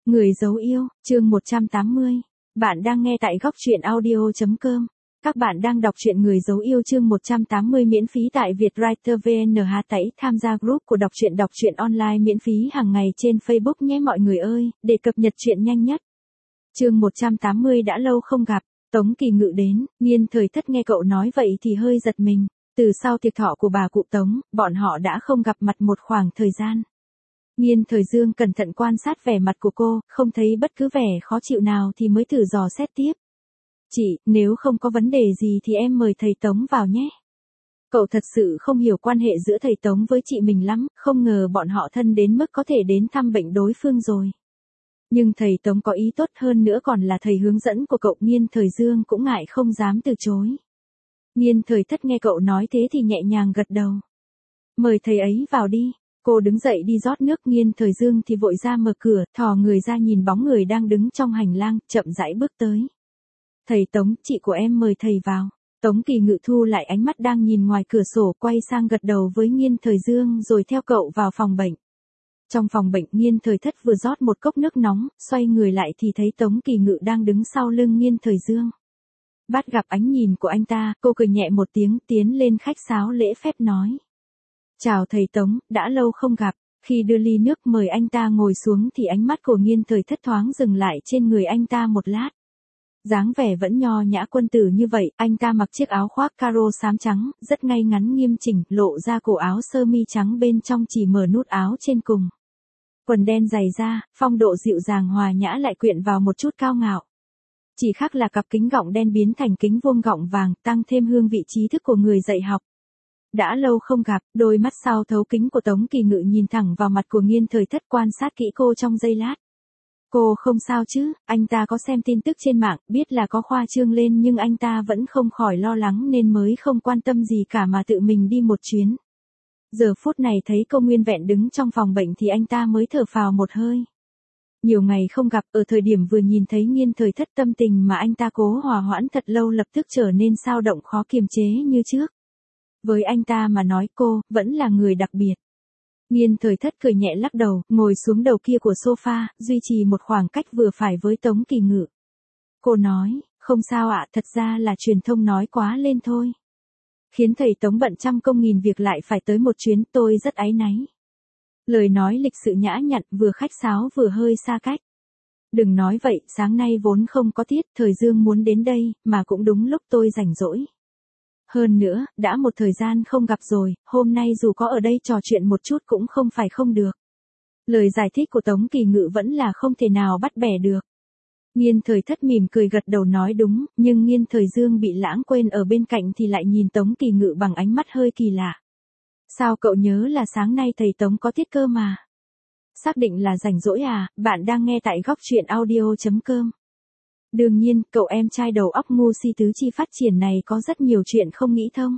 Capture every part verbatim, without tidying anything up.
Người dấu yêu, chương một trăm tám mươi. Bạn đang nghe tại góc truyện audio chấm com. Các bạn đang đọc truyện Người dấu yêu chương một trăm tám mươi miễn phí tại Vietwriter vê en hát tẩy tham gia group của đọc truyện đọc truyện online miễn phí hàng ngày trên Facebook nhé mọi người ơi, để cập nhật truyện nhanh nhất. Chương một trăm tám mươi đã lâu không gặp, Tống Kỳ Ngự đến, Nghiên Thời Thất nghe cậu nói vậy thì hơi giật mình, từ sau tiệc thọ của bà cụ Tống, bọn họ đã không gặp mặt một khoảng thời gian. Nghiên Thời Dương cẩn thận quan sát vẻ mặt của cô, không thấy bất cứ vẻ khó chịu nào thì mới thử dò xét tiếp. Chị, nếu không có vấn đề gì thì em mời thầy Tống vào nhé. Cậu thật sự không hiểu quan hệ giữa thầy Tống với chị mình lắm, không ngờ bọn họ thân đến mức có thể đến thăm bệnh đối phương rồi. Nhưng thầy Tống có ý tốt hơn nữa còn là thầy hướng dẫn của cậu. Nghiên Thời Dương cũng ngại không dám từ chối. Nghiên Thời Thất nghe cậu nói thế thì nhẹ nhàng gật đầu. Mời thầy ấy vào đi. Cô đứng dậy đi rót nước. Nghiên Thời Dương thì vội ra mở cửa, thò người ra nhìn bóng người đang đứng trong hành lang, chậm rãi bước tới. Thầy Tống, chị của em mời thầy vào. Tống Kỳ Ngự thu lại ánh mắt đang nhìn ngoài cửa sổ, quay sang gật đầu với Nghiên Thời Dương rồi theo cậu vào phòng bệnh. Trong phòng bệnh, Nghiên Thời Thất vừa rót một cốc nước nóng, xoay người lại thì thấy Tống Kỳ Ngự đang đứng sau lưng Nghiên Thời Dương. Bắt gặp ánh nhìn của anh ta, cô cười nhẹ một tiếng, tiến lên khách sáo lễ phép nói. Chào thầy Tống, đã lâu không gặp. Khi đưa ly nước mời anh ta ngồi xuống thì ánh mắt của Nghiên Thời Thất thoáng dừng lại trên người anh ta một lát. Dáng vẻ vẫn nho nhã quân tử như vậy, anh ta mặc chiếc áo khoác caro xám trắng, rất ngay ngắn nghiêm chỉnh, lộ ra cổ áo sơ mi trắng bên trong chỉ mở nút áo trên cùng. Quần đen dày da, phong độ dịu dàng hòa nhã lại quyện vào một chút cao ngạo. Chỉ khác là cặp kính gọng đen biến thành kính vuông gọng vàng, tăng thêm hương vị trí thức của người dạy học. Đã lâu không gặp, đôi mắt sau thấu kính của Tống Kỳ Ngự nhìn thẳng vào mặt của Nghiên Thời Thất, quan sát kỹ cô trong giây lát. Cô không sao chứ? Anh ta có xem tin tức trên mạng, biết là có khoa trương lên nhưng anh ta vẫn không khỏi lo lắng nên mới không quan tâm gì cả mà tự mình đi một chuyến. Giờ phút này thấy cô nguyên vẹn đứng trong phòng bệnh thì anh ta mới thở phào một hơi. Nhiều ngày không gặp, ở thời điểm vừa nhìn thấy Nghiên Thời Thất, tâm tình mà anh ta cố hòa hoãn thật lâu lập tức trở nên xao động khó kiềm chế như trước. Với anh ta mà nói cô, vẫn là người đặc biệt. Nghiên Thời Thất cười nhẹ lắc đầu, ngồi xuống đầu kia của sofa, duy trì một khoảng cách vừa phải với Tống Kỳ Ngự. Cô nói, không sao ạ, thật ra là truyền thông nói quá lên thôi. Khiến thầy Tống bận trăm công nghìn việc lại phải tới một chuyến, tôi rất áy náy. Lời nói lịch sự nhã nhặn, vừa khách sáo vừa hơi xa cách. Đừng nói vậy, sáng nay vốn không có tiết, Thời Dương muốn đến đây, mà cũng đúng lúc tôi rảnh rỗi. Hơn nữa, đã một thời gian không gặp rồi, hôm nay dù có ở đây trò chuyện một chút cũng không phải không được. Lời giải thích của Tống Kỳ Ngự vẫn là không thể nào bắt bẻ được. Nghiên Thời Thất mỉm cười gật đầu nói đúng, nhưng Nghiên Thời Dương bị lãng quên ở bên cạnh thì lại nhìn Tống Kỳ Ngự bằng ánh mắt hơi kỳ lạ. Sao cậu nhớ là sáng nay thầy Tống có tiết cơ mà? Xác định là rảnh rỗi à? Bạn đang nghe tại góc truyện audio chấm com. Đương nhiên, cậu em trai đầu óc ngu si tứ chi phát triển này có rất nhiều chuyện không nghĩ thông.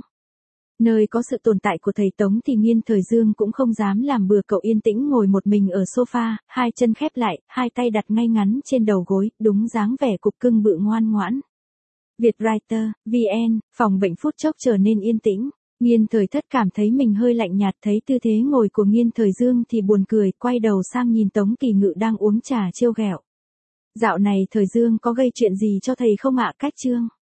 Nơi có sự tồn tại của thầy Tống thì Nghiên Thời Dương cũng không dám làm bừa. Cậu yên tĩnh ngồi một mình ở sofa, hai chân khép lại, hai tay đặt ngay ngắn trên đầu gối, đúng dáng vẻ cục cưng bự ngoan ngoãn. Vietwriter, vê en, phòng bệnh phút chốc trở nên yên tĩnh. Nghiên Thời Thất cảm thấy mình hơi lạnh nhạt, thấy tư thế ngồi của Nghiên Thời Dương thì buồn cười, quay đầu sang nhìn Tống Kỳ Ngự đang uống trà trêu ghẹo. Dạo này Thời Dương có gây chuyện gì cho thầy không ạ? Cách chương